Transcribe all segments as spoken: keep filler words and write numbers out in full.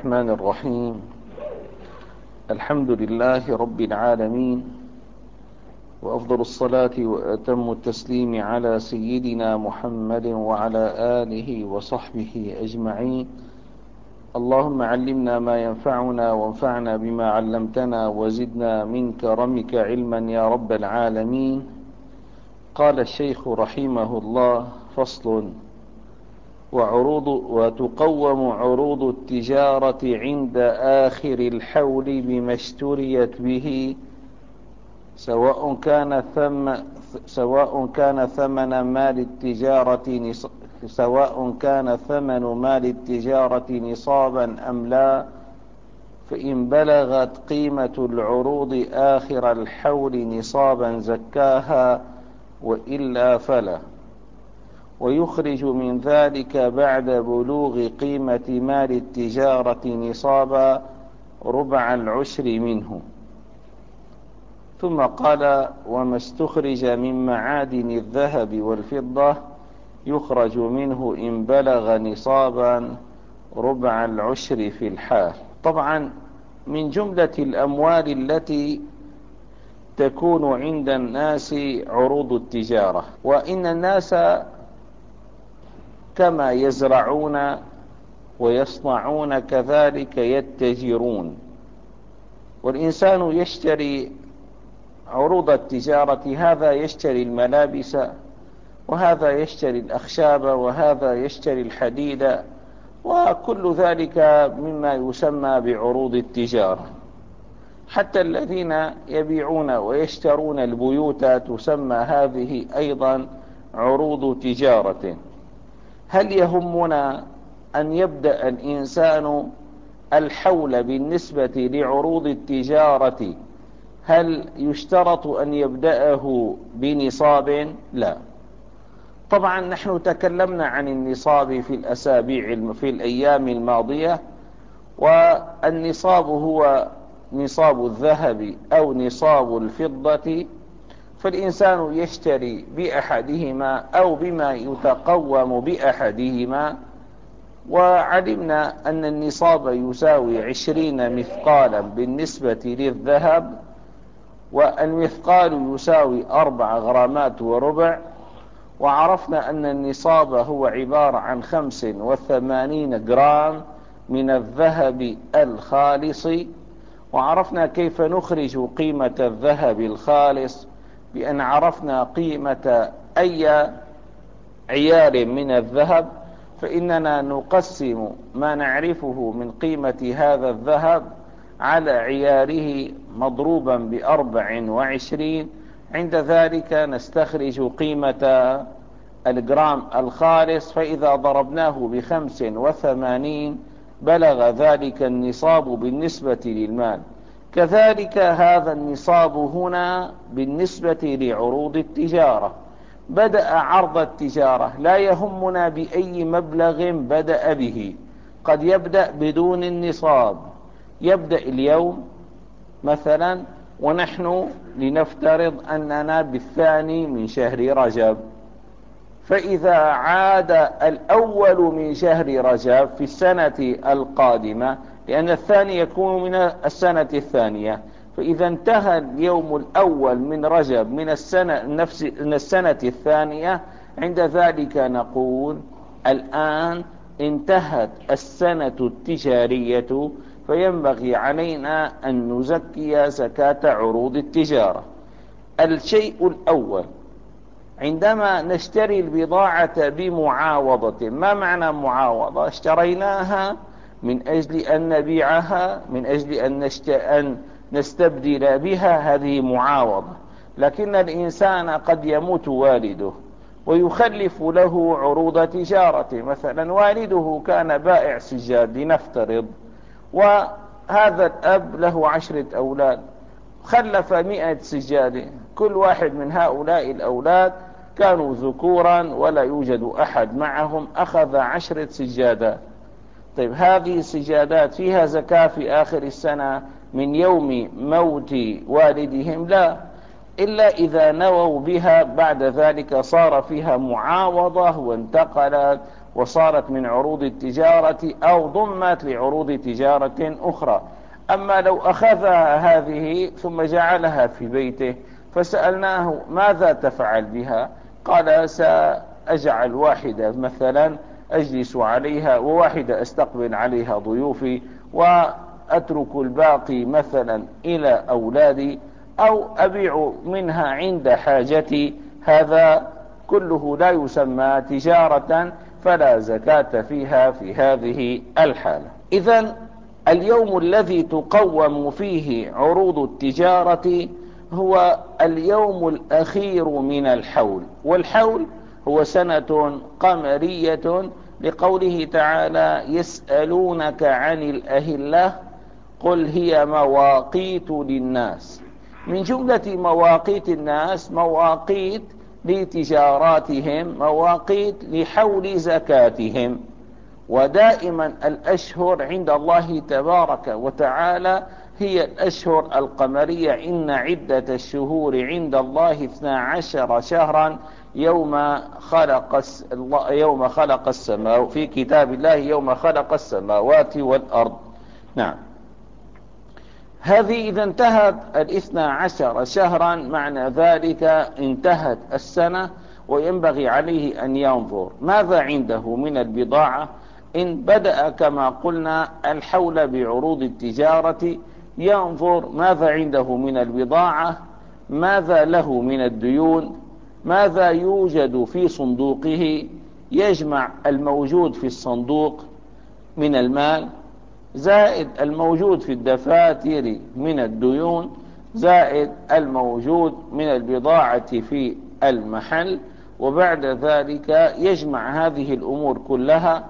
الرحمن الرحيم. الحمد لله رب العالمين، وأفضل الصلاة وأتم التسليم على سيدنا محمد وعلى آله وصحبه أجمعين. اللهم علمنا ما ينفعنا وانفعنا بما علمتنا وزدنا من كرمك علما يا رب العالمين. قال الشيخ رحمه الله: فصل: وعروض وتقوم عروض التجارة عند آخر الحول بما اشتريت به، سواء كان ثم سواء كان ثمن مال التجارة سواء كان ثمن مال التجارة نصابا أم لا، فإن بلغت قيمة العروض آخر الحول نصابا زكاها، وإلا فلا. ويخرج من ذلك بعد بلوغ قيمة مال التجارة نصابا ربع العشر منه. ثم قال: وما استخرج من معادن الذهب والفضة يخرج منه إن بلغ نصابا ربع العشر في الحال. طبعا من جملة الأموال التي تكون عند الناس عروض التجارة، وإن الناس كما يزرعون ويصنعون كذلك يتجرون، والإنسان يشتري عروض التجارة، هذا يشتري الملابس، وهذا يشتري الأخشاب، وهذا يشتري الحديد، وكل ذلك مما يسمى بعروض التجارة. حتى الذين يبيعون ويشترون البيوت تسمى هذه أيضا عروض تجارة. هل يهمنا أن يبدأ الإنسان الحول بالنسبة لعروض التجارة؟ هل يشترط أن يبدأه بنصاب؟ لا. طبعا نحن تكلمنا عن النصاب في الأسابيع في الأيام الماضية، والنصاب هو نصاب الذهب أو نصاب الفضة، فالإنسان يشتري بأحدهما أو بما يتقوم بأحدهما. وعلمنا أن النصاب يساوي عشرين مثقالا بالنسبة للذهب، والمثقال يساوي أربع غرامات وربع. وعرفنا أن النصاب هو عبارة عن خمس وثمانين جرام من الذهب الخالص. وعرفنا كيف نخرج قيمة الذهب الخالص، بأن عرفنا قيمة أي عيار من الذهب، فإننا نقسم ما نعرفه من قيمة هذا الذهب على عياره مضروبا بأربع وعشرين. عند ذلك نستخرج قيمة الجرام الخالص، فإذا ضربناه بخمس وثمانين بلغ ذلك النصاب بالنسبة للمال. كذلك هذا النصاب هنا بالنسبة لعروض التجارة. بدأ عرض التجارة، لا يهمنا بأي مبلغ بدأ به، قد يبدأ بدون النصاب، يبدأ اليوم مثلا، ونحن لنفترض أننا بالثاني من شهر رجب، فإذا عاد الأول من شهر رجب في السنة القادمة، لأن الثاني يكون من السنة الثانية، فإذا انتهى اليوم الأول من رجب من السنة نفس من السنة الثانية، عند ذلك نقول الآن انتهت السنة التجارية، فينبغي علينا أن نزكي زكاة عروض التجارة. الشيء الأول، عندما نشتري البضاعة بمعاوضة. ما معنى معاوضة؟ اشتريناها من أجل أن نبيعها، من أجل أن, أن نستبدل بها، هذه معاوضة. لكن الإنسان قد يموت والده ويخلف له عروض تجارة، مثلا والده كان بائع سجاد لنفترض، وهذا الأب له عشرة أولاد، خلف مئة سجادة، كل واحد من هؤلاء الأولاد كانوا ذكورا ولا يوجد أحد معهم، أخذ عشرة سجادات. طيب هذه السجادات فيها زكاة في آخر السنة من يوم موت والدهم؟ لا، إلا إذا نووا بها بعد ذلك صار فيها معاوضة وانتقلت وصارت من عروض التجارة أو ضمت لعروض تجارة أخرى. أما لو أخذها هذه ثم جعلها في بيته فسألناه ماذا تفعل بها؟ قال سأجعل واحدة مثلا أجلس عليها وواحدة أستقبل عليها ضيوفي وأترك الباقي مثلا إلى أولادي أو أبيع منها عند حاجتي. هذا كله لا يسمى تجارة فلا زكاة فيها في هذه الحالة. إذن اليوم الذي تقوم فيه عروض التجارة هو اليوم الأخير من الحول، والحول هو سنة قمرية، لقوله تعالى يسألونك عن الأهلة قل هي مواقيت للناس. من جملة مواقيت الناس مواقيت لتجاراتهم، مواقيت لحول زكاتهم. ودائما الأشهر عند الله تبارك وتعالى هي الأشهر القمرية. إن عدة الشهور عند الله اثنا عشر شهرا يوم خلق يوم خلق السماء في كتاب الله يوم خلق السماوات والأرض. نعم، هذه إذا انتهت الاثنى عشر شهرا معنى ذلك انتهت السنة، وينبغي عليه أن ينظر ماذا عنده من البضاعة. إن بدأ كما قلنا الحول بعروض التجارة ينظر ماذا عنده من البضاعة، ماذا له من الديون، ماذا يوجد في صندوقه، يجمع الموجود في الصندوق من المال زائد الموجود في الدفاتر من الديون زائد الموجود من البضاعة في المحل، وبعد ذلك يجمع هذه الأمور كلها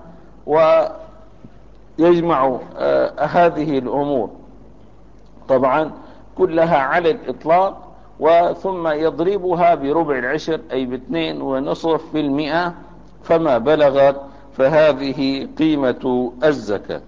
ويجمع آه هذه الأمور طبعا كلها على الإطلاق، وثم يضربها بربع العشر أي باثنين ونصف في المئة، فما بلغت فهذه قيمة الزكاة.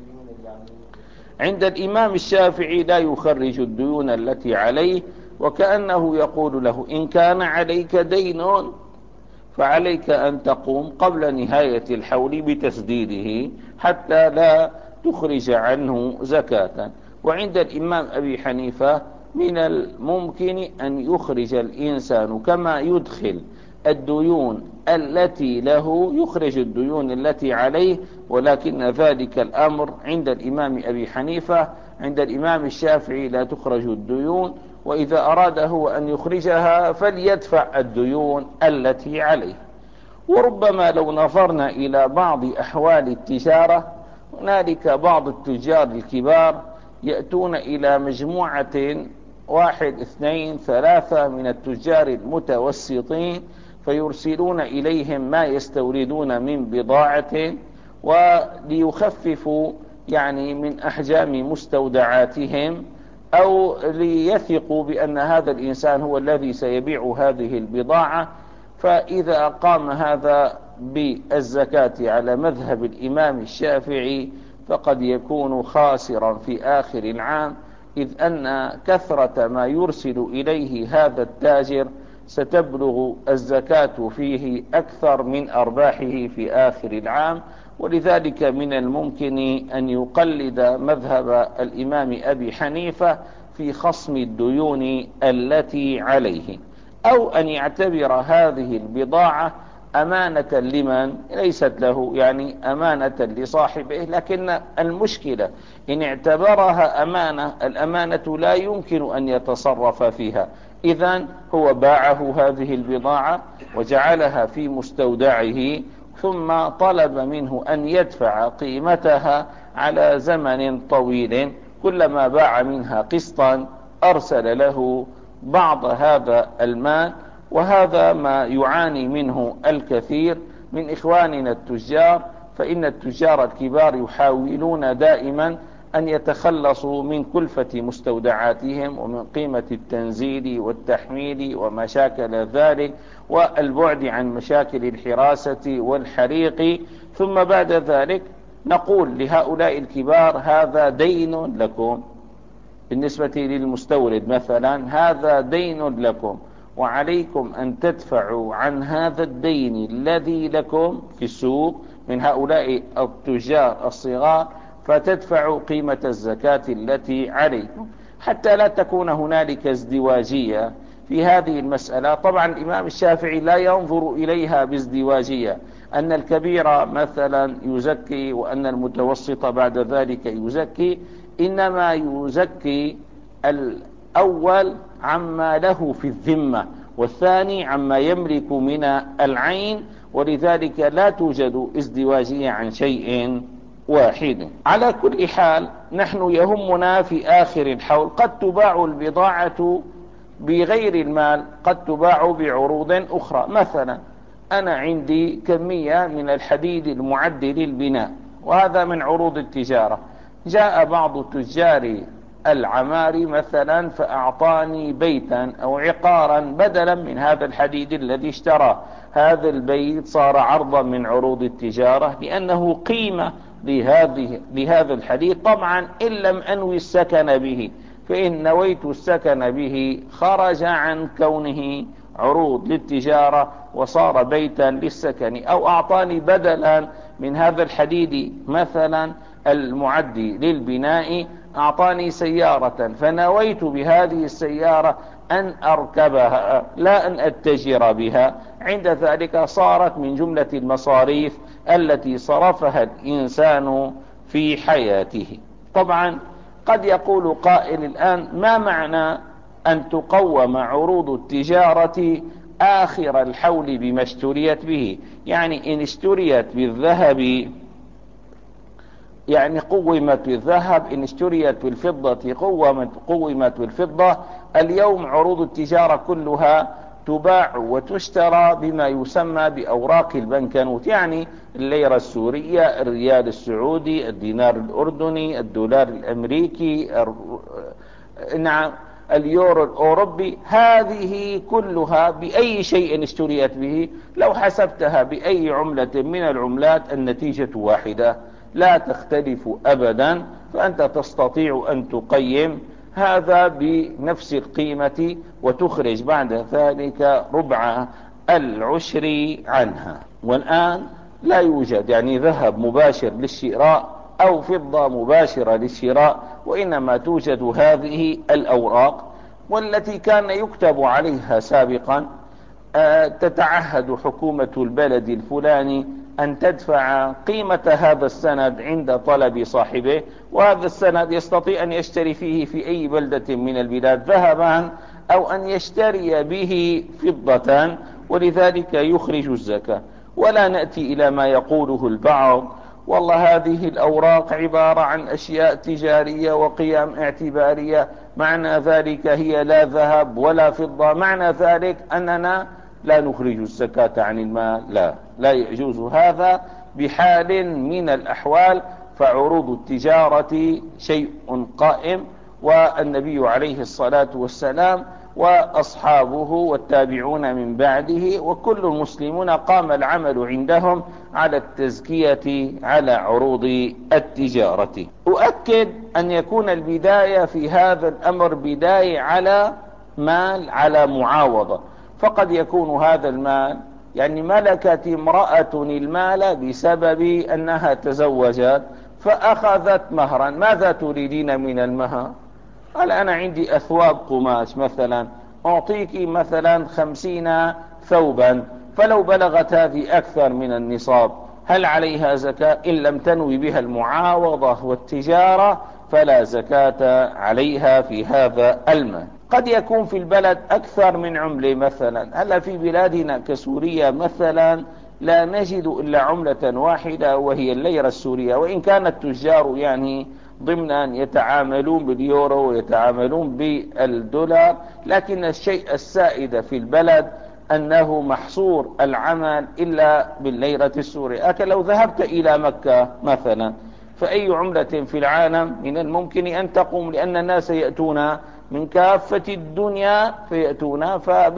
عند الإمام الشافعي لا يخرج الديون التي عليه، وكأنه يقول له إن كان عليك دين فعليك أن تقوم قبل نهاية الحول بتسديده حتى لا تخرج عنه زكاة. وعند الإمام أبي حنيفة من الممكن أن يخرج الإنسان كما يدخل الديون التي له يخرج الديون التي عليه، ولكن ذلك الأمر عند الإمام أبي حنيفة. عند الإمام الشافعي لا تخرج الديون، وإذا أراد هو أن يخرجها فليدفع الديون التي عليه. وربما لو نظرنا إلى بعض أحوال التجارة هنالك بعض التجار الكبار يأتون إلى مجموعة واحد اثنين ثلاثة من التجار المتوسطين فيرسلون إليهم ما يستوردون من بضاعة وليخففوا يعني من أحجام مستودعاتهم، أو ليثقوا بأن هذا الإنسان هو الذي سيبيع هذه البضاعة. فإذا قام هذا بالزكاة على مذهب الإمام الشافعي فقد يكون خاسرا في آخر العام، إذ أن كثرة ما يرسل إليه هذا التاجر ستبلغ الزكاة فيه أكثر من أرباحه في آخر العام. ولذلك من الممكن أن يقلد مذهب الإمام أبي حنيفة في خصم الديون التي عليه، أو أن يعتبر هذه البضاعة أمانة لمن ليست له، يعني أمانة لصاحبه، لكن المشكلة إن اعتبرها أمانة، الأمانة لا يمكن أن يتصرف فيها. إذن هو باعه هذه البضاعة وجعلها في مستودعه ثم طلب منه أن يدفع قيمتها على زمن طويل، كلما باع منها قسطا أرسل له بعض هذا المال. وهذا ما يعاني منه الكثير من إخواننا التجار، فإن التجار الكبار يحاولون دائما أن يتخلصوا من كلفة مستودعاتهم ومن قيمة التنزيل والتحميل وما شاكل ذلك، والبعد عن مشاكل الحراسة والحريق. ثم بعد ذلك نقول لهؤلاء الكبار هذا دين لكم، بالنسبة للمستورد مثلا هذا دين لكم، وعليكم أن تدفعوا عن هذا الدين الذي لكم في السوق من هؤلاء التجار الصغار، فتدفعوا قيمة الزكاة التي عليكم، حتى لا تكون هنالك ازدواجية في هذه المسألة. طبعا الإمام الشافعي لا ينظر إليها بازدواجية، أن الكبير مثلا يزكي وأن المتوسط بعد ذلك يزكي، إنما يزكي الأول عما له في الذمة، والثاني عما يملك من العين، ولذلك لا توجد ازدواجية عن شيء واحد. على كل حال نحن يهمنا في آخر الحول قد تباع البضاعة بغير المال، قد تباع بعروض أخرى. مثلا أنا عندي كمية من الحديد المعد للبناء، وهذا من عروض التجارة. جاء بعض تجار العمار مثلا فأعطاني بيتا أو عقارا بدلا من هذا الحديد الذي اشتراه. هذا البيت صار عرضا من عروض التجارة لأنه قيمة لهذه لهذا الحديد. طبعا إن لم أنوي السكن به، فإن نويت السكن به خرج عن كونه عروض للتجارة وصار بيتا للسكن. أو أعطاني بدلا من هذا الحديد مثلا المعد للبناء، أعطاني سيارة فنويت بهذه السيارة أن أركبها لا أن أتجر بها، عند ذلك صارت من جملة المصاريف التي صرفها الإنسان في حياته. طبعا قد يقول قائل الآن: ما معنى أن تقوم عروض التجارة آخر الحول بما اشتريت به؟ يعني إن اشتريت بالذهب يعني قومت بالذهب، إن اشتريت بالفضة قومت قومت بالفضة. اليوم عروض التجارة كلها تباع وتشترى بما يسمى بأوراق البنكنوت، يعني الليرة السورية، الريال السعودي، الدينار الأردني، الدولار الأمريكي، نعم اليورو الأوروبي. هذه كلها بأي شيء اشتريت به لو حسبتها بأي عملة من العملات النتيجة واحدة لا تختلف أبدا، فأنت تستطيع أن تقيم هذا بنفس القيمة وتخرج بعد ذلك ربع العشر عنها. والآن لا يوجد يعني ذهب مباشر للشراء أو فضة مباشرة للشراء، وإنما توجد هذه الأوراق، والتي كان يكتب عليها سابقا أه تتعهد حكومة البلد الفلاني أن تدفع قيمة هذا السند عند طلب صاحبه، وهذا السند يستطيع أن يشتري فيه في أي بلدة من البلاد ذهبا أو أن يشتري به فضة، ولذلك يخرج الزكاة. ولا نأتي إلى ما يقوله البعض: والله هذه الأوراق عبارة عن أشياء تجارية وقيم اعتبارية، معنى ذلك هي لا ذهب ولا فضة، معنى ذلك أننا لا نخرج الزكاة عن المال. لا لا يجوز هذا بحال من الأحوال، فعروض التجارة شيء قائم، والنبي عليه الصلاة والسلام وأصحابه والتابعون من بعده وكل المسلمون قام العمل عندهم على التزكية على عروض التجارة. أؤكد أن يكون البداية في هذا الأمر بداية على مال، على معاوضة. فقد يكون هذا المال يعني ملكت امرأة المال بسبب أنها تزوجت فأخذت مهرا. ماذا تريدين من المهر؟ قال: أنا عندي أثواب قماش مثلا، أعطيك مثلا خمسين ثوبا، فلو بلغت هذه أكثر من النصاب هل عليها زكاة؟ إن لم تنوي بها المعاوضة والتجارة فلا زكاة عليها في هذا المال. قد يكون في البلد أكثر من عملة، مثلا هلا في بلادنا كسوريا مثلا لا نجد إلا عملة واحدة وهي الليرة السورية، وإن كان التجار يعني ضمنا يتعاملون باليورو ويتعاملون بالدولار، لكن الشيء السائد في البلد أنه محصور العمل إلا بالليرة السورية. لكن لو ذهبت إلى مكة مثلا فأي عملة في العالم من الممكن أن تقوم، لأن الناس يأتون من كافة الدنيا فيأتون،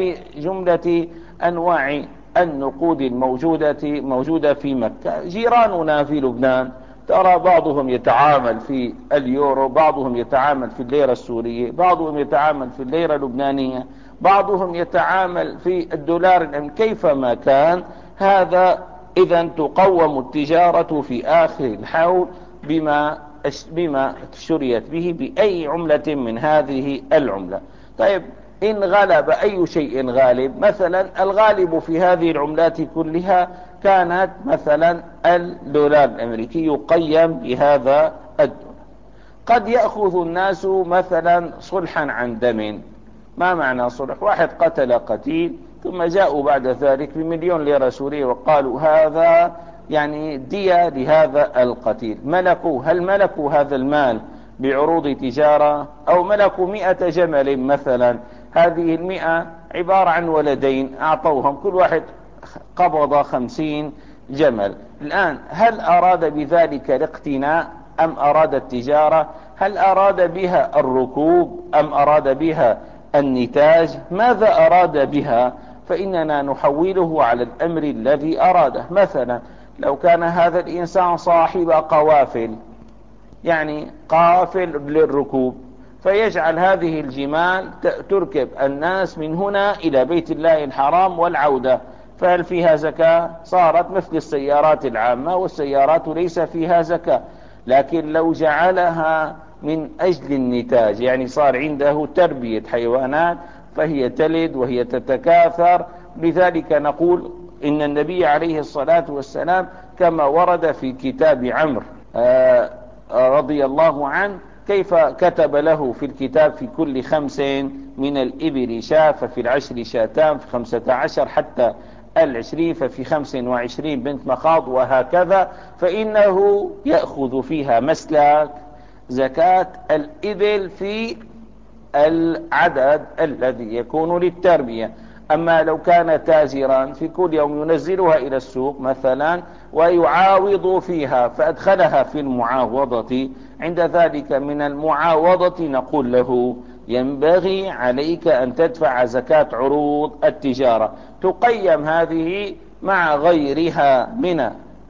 فبجملة أنواع النقود الموجودة موجودة في مكة. جيراننا في لبنان ترى بعضهم يتعامل في اليورو، بعضهم يتعامل في الليرة السورية، بعضهم يتعامل في الليرة اللبنانية، بعضهم يتعامل في الدولار الأمريكي. كيفما كان هذا إذا تقوم التجارة في آخر الحول بما بما اشتريت به بأي عملة من هذه العملة. طيب إن غلب أي شيء غالب، مثلا الغالب في هذه العملات كلها كانت مثلا الدولار الأمريكي يقيم بهذا الدولار. قد يأخذ الناس مثلا صلحا عن دم. ما معنى صلح؟ واحد قتل قتيل ثم جاءوا بعد ذلك بمليون ليرة سورية وقالوا هذا يعني دية لهذا القتيل. ملكوا هل ملكوا هذا المال بعروض تجارة أو ملكوا مئة جمل مثلا؟ هذه المئة عبارة عن ولدين أعطوهم كل واحد قبض خمسين جمل. الآن هل أراد بذلك الاقتناء أم أراد التجارة؟ هل أراد بها الركوب أم أراد بها النتاج؟ ماذا أراد بها؟ فإننا نحوله على الأمر الذي أراده. مثلا لو كان هذا الإنسان صاحب قوافل، يعني قافل للركوب، فيجعل هذه الجمال تركب الناس من هنا إلى بيت الله الحرام والعودة، فهل فيها زكاة؟ صارت مثل السيارات العامة، والسيارات ليس فيها زكاة. لكن لو جعلها من أجل النتاج، يعني صار عنده تربية حيوانات فهي تلد وهي تتكاثر، لذلك نقول إن النبي عليه الصلاة والسلام كما ورد في كتاب عمرو آه رضي الله عنه كيف كتب له في الكتاب في كل خمس من الإبل شاة، ففي العشر شاتان، في خمسة عشر حتى العشرين، ففي خمس وعشرين بنت مخاض، وهكذا. فإنه يأخذ فيها مسلك زكاة الإبل في العدد الذي يكون للتربية. أما لو كان تاجرا في كل يوم ينزلها إلى السوق مثلا ويعاوض فيها فأدخلها في المعاوضة، عند ذلك من المعاوضة نقول له ينبغي عليك أن تدفع زكاة عروض التجارة، تقيم هذه مع غيرها من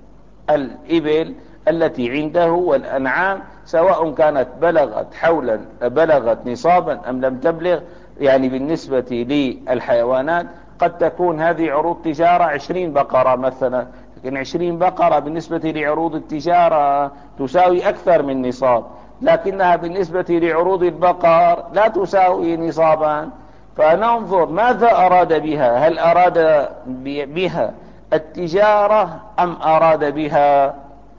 الإبل التي عنده والأنعام، سواء كانت بلغت حولا بلغت نصابا أم لم تبلغ. يعني بالنسبة للحيوانات قد تكون هذه عروض تجارة عشرين بقرة مثلا، لكن عشرين بقرة بالنسبة لعروض التجارة تساوي أكثر من نصاب، لكنها بالنسبة لعروض البقر لا تساوي نصابا. فننظر ماذا أراد بها، هل أراد بها التجارة أم أراد بها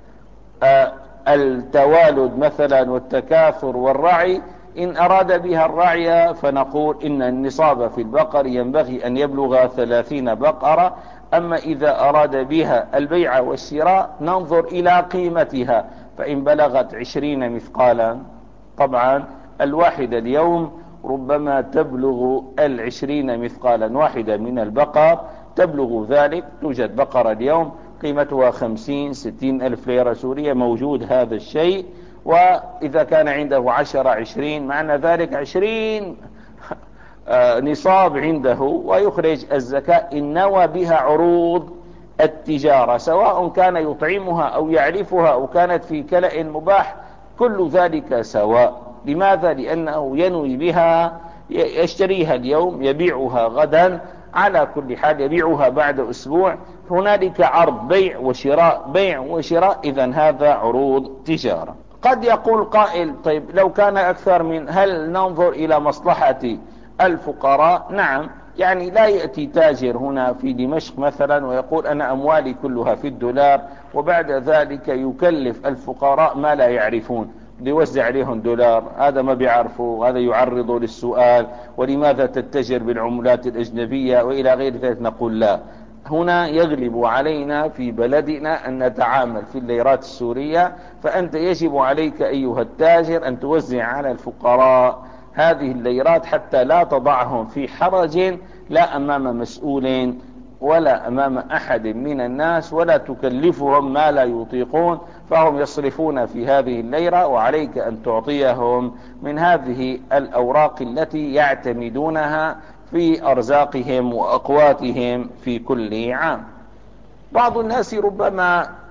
التوالد مثلا والتكاثر والرعي. إن أراد بها الرعي فنقول إن النصاب في البقر ينبغي أن يبلغ ثلاثين بقرة. أما إذا أراد بها البيع والشراء ننظر إلى قيمتها، فإن بلغت عشرين مثقالا، طبعا الواحدة اليوم ربما تبلغ العشرين مثقالا، واحدة من البقر تبلغ ذلك. توجد بقرة اليوم قيمتها خمسين ستين ألف ليرة سورية، موجود هذا الشيء. وإذا كان عنده عشرة عشرين، معنى ذلك عشرين نصاب عنده، ويخرج الزكاة إن نوى بها عروض التجارة، سواء كان يطعمها أو يعرفها أو كانت في كلأ مباح، كل ذلك سواء. لماذا؟ لأنه ينوي بها، يشتريها اليوم يبيعها غدا، على كل حال يبيعها بعد أسبوع. هنالك عرض بيع وشراء، بيع وشراء، إذن هذا عروض تجارة. قد يقول قائل طيب لو كان أكثر من، هل ننظر إلى مصلحة الفقراء؟ نعم، يعني لا يأتي تاجر هنا في دمشق مثلا ويقول أنا أموالي كلها في الدولار، وبعد ذلك يكلف الفقراء ما لا يعرفون، ليوزع عليهم دولار، هذا ما بيعرفوا، هذا يعرض للسؤال ولماذا تتجر بالعملات الأجنبية وإلى غير ذلك. نقول لا، هنا يغلب علينا في بلدنا أن نتعامل في الليرات السورية، فأنت يجب عليك أيها التاجر أن توزع على الفقراء هذه الليرات حتى لا تضعهم في حرج، لا أمام مسؤول ولا أمام أحد من الناس، ولا تكلفهم ما لا يطيقون، فهم يصرفون في هذه الليرة، وعليك أن تعطيهم من هذه الأوراق التي يعتمدونها في أرزاقهم وأقواتهم في كل عام. بعض الناس ربما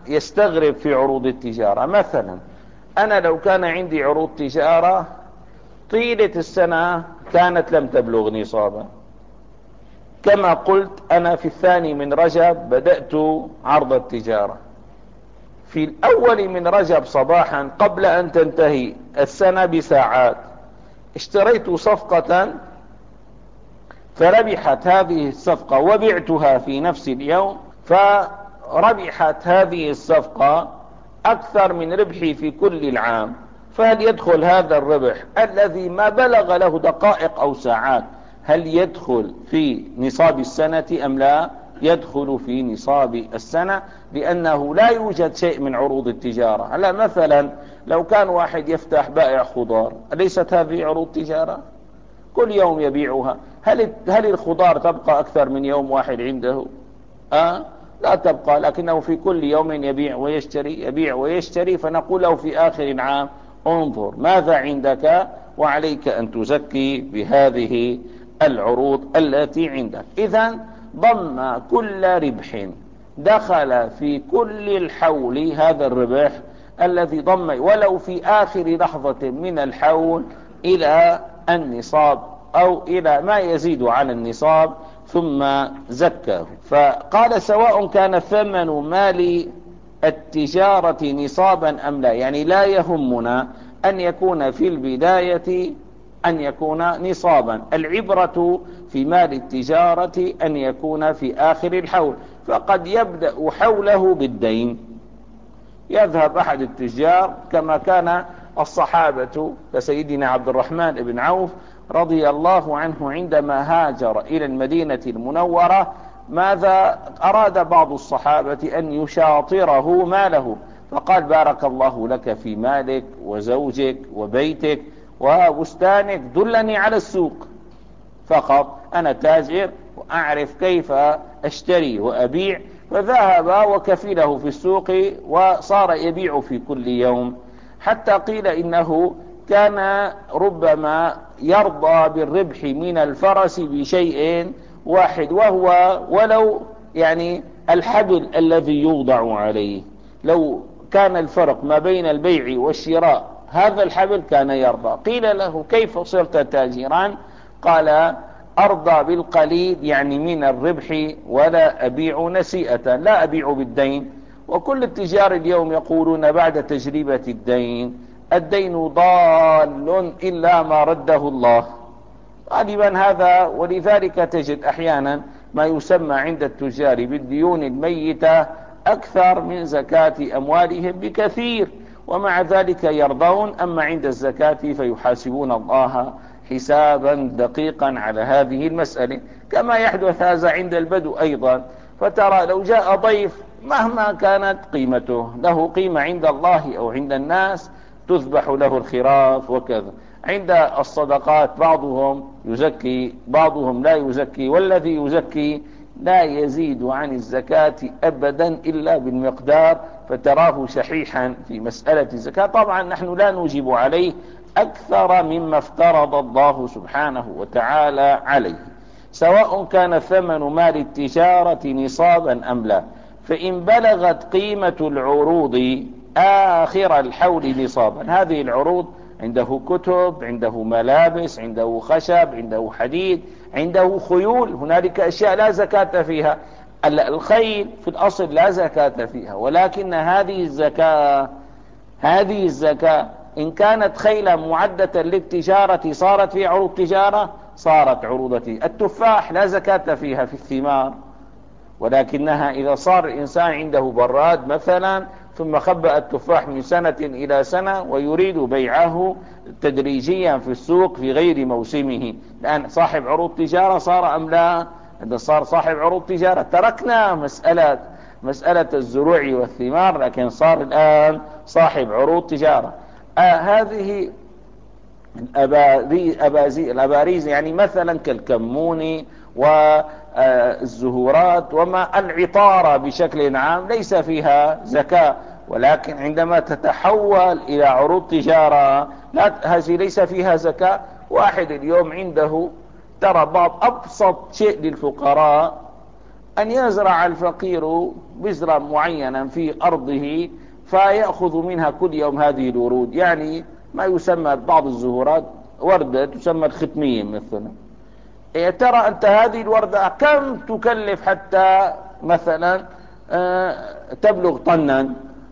يستغرب في عروض التجارة. مثلا أنا لو كان عندي عروض تجارة طيلة السنة كانت لم تبلغ نصابا، كما قلت أنا في الثاني من رجب بدأت عرض التجارة، في الأول من رجب صباحا قبل أن تنتهي السنة بساعات اشتريت صفقة فربحت هذه الصفقة وبعتها في نفس اليوم، فربحت هذه الصفقة أكثر من ربحي في كل العام. فهل يدخل هذا الربح الذي ما بلغ له دقائق أو ساعات، هل يدخل في نصاب السنة أم لا؟ يدخل في نصاب السنة، لأنه لا يوجد شيء من عروض التجارة. هلا مثلا لو كان واحد يفتح بائع خضار، أليست هذه عروض تجارة؟ كل يوم يبيعها. هل هل الخضار تبقى أكثر من يوم واحد عنده؟ أه؟ لا تبقى، لكنه في كل يوم يبيع ويشتري يبيع ويشتري. فنقول له في آخر العام انظر ماذا عندك وعليك أن تزكي بهذه العروض التي عندك. إذن ضم كل ربح دخل في كل الحول هذا الربح الذي ضم ولو في آخر لحظة من الحول إلى النصاب أو إلى ما يزيد على النصاب ثم زكاه. فقال سواء كان ثمن مال التجارة نصابا أم لا، يعني لا يهمنا أن يكون في البداية أن يكون نصابا، العبرة في مال التجارة أن يكون في آخر الحول. فقد يبدأ حوله بالدين، يذهب أحد التجار كما كان الصحابة كسيدنا عبد الرحمن بن عوف رضي الله عنه عندما هاجر إلى المدينة المنورة، ماذا أراد بعض الصحابة أن يشاطره ماله، فقال بارك الله لك في مالك وزوجك وبيتك وبستانك، دلني على السوق فقط، أنا تاجر وأعرف كيف أشتري وأبيع. فذهب وكفله في السوق وصار يبيع في كل يوم، حتى قيل إنه كان ربما يرضى بالربح من الفرس بشيء واحد، وهو ولو يعني الحبل الذي يوضع عليه، لو كان الفرق ما بين البيع والشراء هذا الحبل كان يرضى. قيل له كيف صرت تاجرا؟ قال أرضى بالقليل يعني من الربح ولا أبيع نسيئة، لا أبيع بالدين. وكل التجار اليوم يقولون بعد تجربة الدين الدين ضال إلا ما رده الله، غالبا هذا. ولذلك تجد أحيانا ما يسمى عند التجار بالديون الميتة أكثر من زكاة أموالهم بكثير، ومع ذلك يرضون. أما عند الزكاة فيحاسبون الله حسابا دقيقا على هذه المسألة، كما يحدث هذا عند البدو أيضا. فترى لو جاء ضيف مهما كانت قيمته له قيمة عند الله أو عند الناس، تذبح له الخراف وكذا. عند الصدقات بعضهم يزكي بعضهم لا يزكي، والذي يزكي لا يزيد عن الزكاة أبدا إلا بالمقدار، فتراه شحيحا في مسألة الزكاة. طبعا نحن لا نوجب عليه أكثر مما افترض الله سبحانه وتعالى عليه، سواء كان ثمن مال التجارة نصابا أم لا. فإن بلغت قيمة العروض آخر الحول نصابا، هذه العروض عنده كتب، عنده ملابس، عنده خشب، عنده حديد، عنده خيول، هنالك أشياء لا زكاة فيها. الخيل في الأصل لا زكاة فيها، ولكن هذه الزكاة هذه الزكاة إن كانت خيلا معدة للتجارة صارت في عروض تجارة، صارت عروضة. التفاح لا زكاة فيها في الثمار، ولكنها إذا صار الإنسان عنده براد مثلا ثم خبأ التفاح من سنة إلى سنة ويريد بيعه تدريجيا في السوق في غير موسمه، الآن صاحب عروض تجارة صار أم لا؟ إذا صار صاحب عروض تجارة تركنا مسألة مسألة الزروع والثمار، لكن صار الآن صاحب عروض تجارة. آه هذه الأبازي الأباريز يعني مثلا كالكمون والزهورات وما العطارة بشكل عام ليس فيها زكاة، ولكن عندما تتحول إلى عروض تجارة لا، هذه ليس فيها زكاة. واحد اليوم عنده ترى بعض أبسط شيء للفقراء أن يزرع الفقير بذرة معينا في أرضه فيأخذ منها كل يوم هذه الورود، يعني ما يسمى بعض الزهورات وردة تسمى الختمية مثلا. إيه ترى أنت هذه الوردة كم تكلف حتى مثلا آه تبلغ طنا؟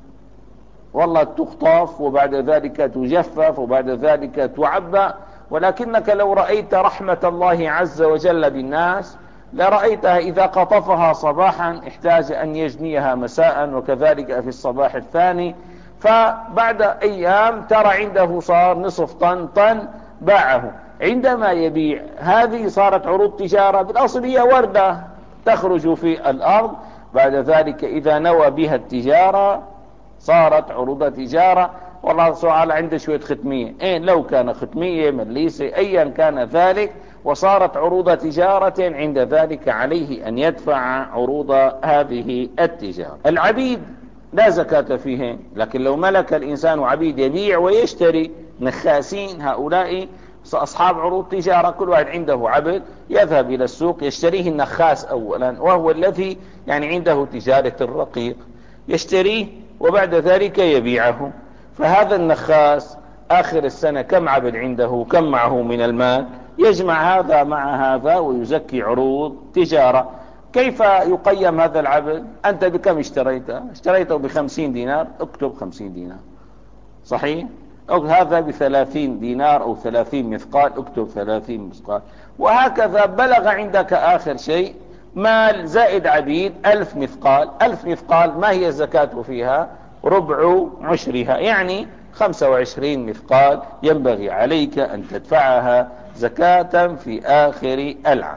والله تخطف وبعد ذلك تجفف وبعد ذلك تعبأ، ولكنك لو رأيت رحمة الله عز وجل بالناس لرأيتها إذا قطفها صباحا احتاج أن يجنيها مساء وكذلك في الصباح الثاني، فبعد أيام ترى عنده صار نصف طن طن باعه. عندما يبيع هذه صارت عروض تجارة، بالأصل هي وردة تخرج في الأرض، بعد ذلك إذا نوى بها التجارة صارت عروض تجارة. والله سؤال عنده شوية ختمية، إيه لو كان ختمية مليسة أيا كان ذلك وصارت عروض تجارة، عند ذلك عليه أن يدفع عروض هذه التجارة. العبيد لا زكاة فيهم، لكن لو ملك الإنسان عبيد يبيع ويشتري، نخاسين هؤلاء أصحاب عروض تجارة، كل واحد عنده عبد يذهب إلى السوق يشتريه النخاس أولا، وهو الذي يعني عنده تجارة الرقيق، يشتريه وبعد ذلك يبيعه. فهذا النخاس آخر السنة كم عبد عنده، كم معه من المال، يجمع هذا مع هذا ويزكي عروض تجارة. كيف يقيم هذا العبد؟ أنت بكم اشتريته؟ اشتريته بخمسين دينار، اكتب خمسين دينار، صحيح؟ أو هذا بثلاثين دينار أو ثلاثين مثقال، اكتب ثلاثين مثقال. وهكذا بلغ عندك آخر شيء مال زائد عبيد ألف مثقال. ألف مثقال ما هي الزكاة فيها؟ ربع عشرها، يعني خمسة وعشرين مثقال ينبغي عليك أن تدفعها زكاة في آخر العام.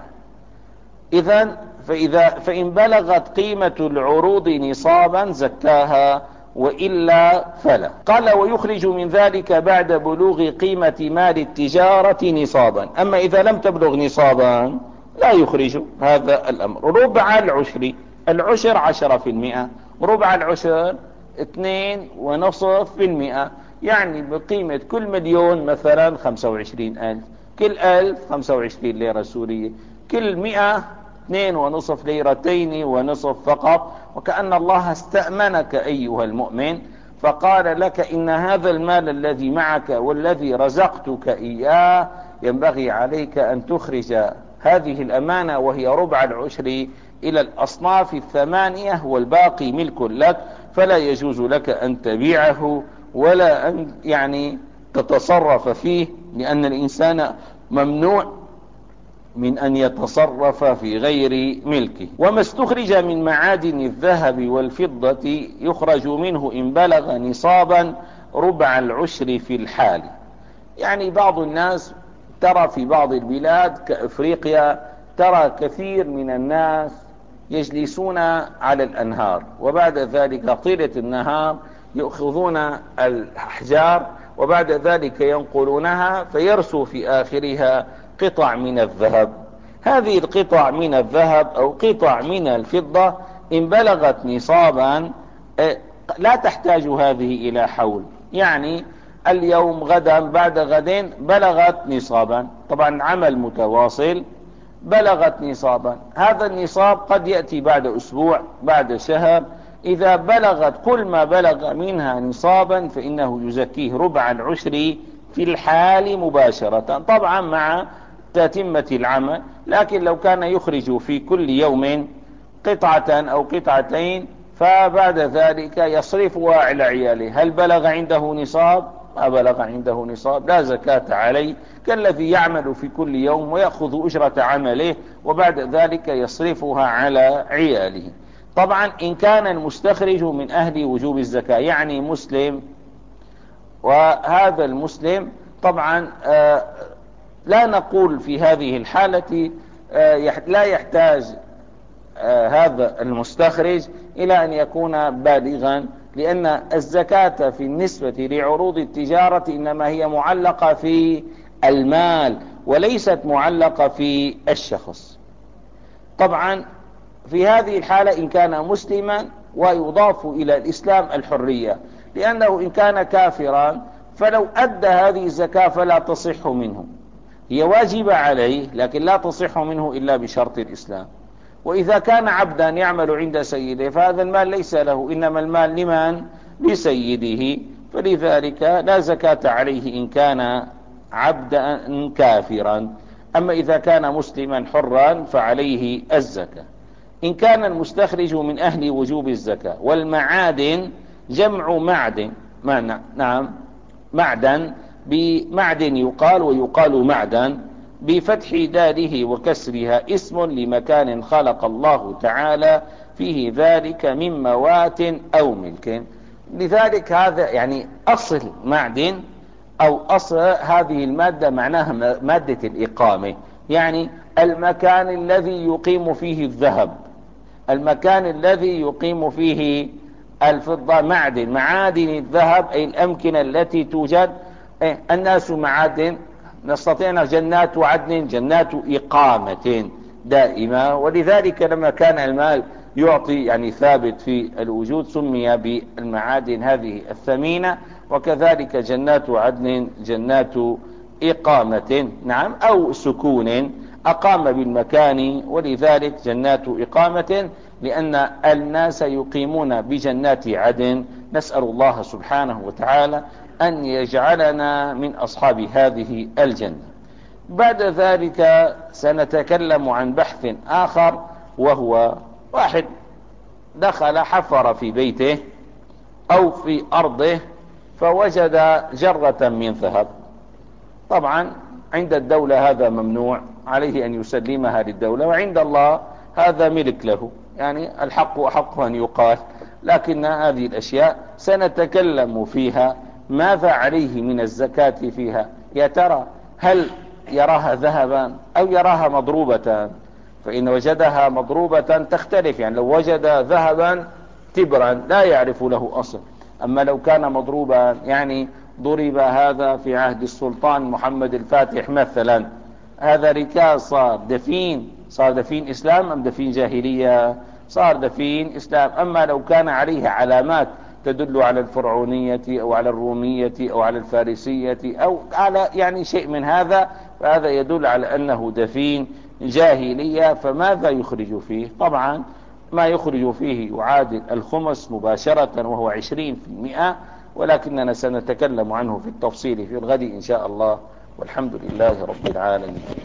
إذن فإذا فإن بلغت قيمة العروض نصابا زكاها، وإلا فلا. قال ويخرج من ذلك بعد بلوغ قيمة مال التجارة نصابا. أما إذا لم تبلغ نصابا لا يخرج هذا الأمر. ربع العشر، العشر عشرة في المئة، ربع العشر اثنين ونصف في المئة، يعني بقيمة كل مليون مثلا خمسة وعشرين ألف، كل ألف خمسة وعشرين ليرة سورية، كل مئة اثنين ونصف ليرتين ونصف فقط. وكأن الله استأمنك أيها المؤمن فقال لك إن هذا المال الذي معك والذي رزقتك إياه ينبغي عليك أن تخرج هذه الأمانة وهي ربع العشر إلى الأصناف الثمانية والباقي ملك لك، فلا يجوز لك أن تبيعه ولا أن يعني تتصرف فيه، لأن الإنسان ممنوع من أن يتصرف في غير ملكه. وما استخرج من معادن الذهب والفضة يخرج منه إن بلغ نصابا ربع العشر في الحال. يعني بعض الناس ترى في بعض البلاد كأفريقيا ترى كثير من الناس يجلسون على الأنهار، وبعد ذلك طيلة النهار يأخذون الأحجار وبعد ذلك ينقلونها فيرسو في آخرها قطع من الذهب. هذه القطع من الذهب أو قطع من الفضة إن بلغت نصابا لا تحتاج هذه إلى حول، يعني اليوم غدا بعد غدين بلغت نصابا، طبعا عمل متواصل بلغت نصابا. هذا النصاب قد يأتي بعد أسبوع بعد شهر. إذا بلغت كل ما بلغ منها نصابا فإنه يزكيه ربع العشر في الحال مباشرة، طبعا مع تتمة العمل. لكن لو كان يخرج في كل يوم قطعة أو قطعتين فبعد ذلك يصرفها على عياله، هل بلغ عنده نصاب؟ ما بلغ عنده نصاب لا زكاة عليه، كالذي يعمل في كل يوم ويأخذ أجرة عمله وبعد ذلك يصرفها على عياله. طبعا إن كان المستخرج من أهل وجوب الزكاة، يعني مسلم، وهذا المسلم طبعا آه لا نقول في هذه الحالة آه لا يحتاج آه هذا المستخرج إلى أن يكون بالغا، لأن الزكاة في النسبة لعروض التجارة إنما هي معلقة في المال وليست معلقة في الشخص. طبعا في هذه الحالة إن كان مسلما ويضاف إلى الإسلام الحرية، لأنه إن كان كافرا فلو أدى هذه الزكاة فلا تصح منه، هي واجبة عليه لكن لا تصح منه إلا بشرط الإسلام. وإذا كان عبدا يعمل عند سيده فهذا المال ليس له، إنما المال لمن؟ لسيده، فلذلك لا زكاة عليه إن كان عبدا كافرا. أما إذا كان مسلما حرا فعليه الزكاة. إن كان المستخرج من أهل وجوب الزكاة، والمعادن جمع معدن، ما نعم معدن، بمعدن يقال ويقال معدن بفتح داله وكسرها، اسم لمكان خلق الله تعالى فيه ذلك من موات أو ملك. لذلك هذا يعني أصل معدن أو أصل هذه المادة معناها مادة الإقامة، يعني المكان الذي يقيم فيه الذهب، المكان الذي يقيم فيه الفضة. معدن، معادن الذهب أي الأمكنة التي توجد. الناس معادن، نستطيع جنات عدن، جنات إقامة دائمة. ولذلك لما كان المال يعطي يعني ثابت في الوجود سمي بالمعادن هذه الثمينة. وكذلك جنات عدن جنات إقامة، نعم، أو سكون، أقام بالمكان، ولذلك جنات إقامة لأن الناس يقيمون بجنات عدن. نسأل الله سبحانه وتعالى أن يجعلنا من أصحاب هذه الجنة. بعد ذلك سنتكلم عن بحث آخر، وهو واحد دخل حفر في بيته أو في أرضه فوجد جرة من ذهب. طبعا عند الدولة هذا ممنوع، عليه أن يسلمها للدولة، وعند الله هذا ملك له، يعني الحق أحق أن يقال. لكن هذه الأشياء سنتكلم فيها، ماذا عليه من الزكاة فيها؟ يا ترى هل يراها ذهبا أو يراها مضروبة؟ فإن وجدها مضروبة تختلف، يعني لو وجد ذهبا تبرا لا يعرف له أصل، أما لو كان مضروبا يعني ضرب هذا في عهد السلطان محمد الفاتح مثلا، هذا ركاز صار دفين، صار دفين إسلام أم دفين جاهلية؟ صار دفين إسلام. أما لو كان عليه علامات تدل على الفرعونية أو على الرومية أو على الفارسية أو على يعني شيء من هذا، فهذا يدل على أنه دفين جاهلية. فماذا يخرج فيه؟ طبعا ما يخرج فيه يعادل الخمس مباشرة وهو عشرين في المئة، ولكننا سنتكلم عنه في التفصيل في الغد إن شاء الله، والحمد لله رب العالمين.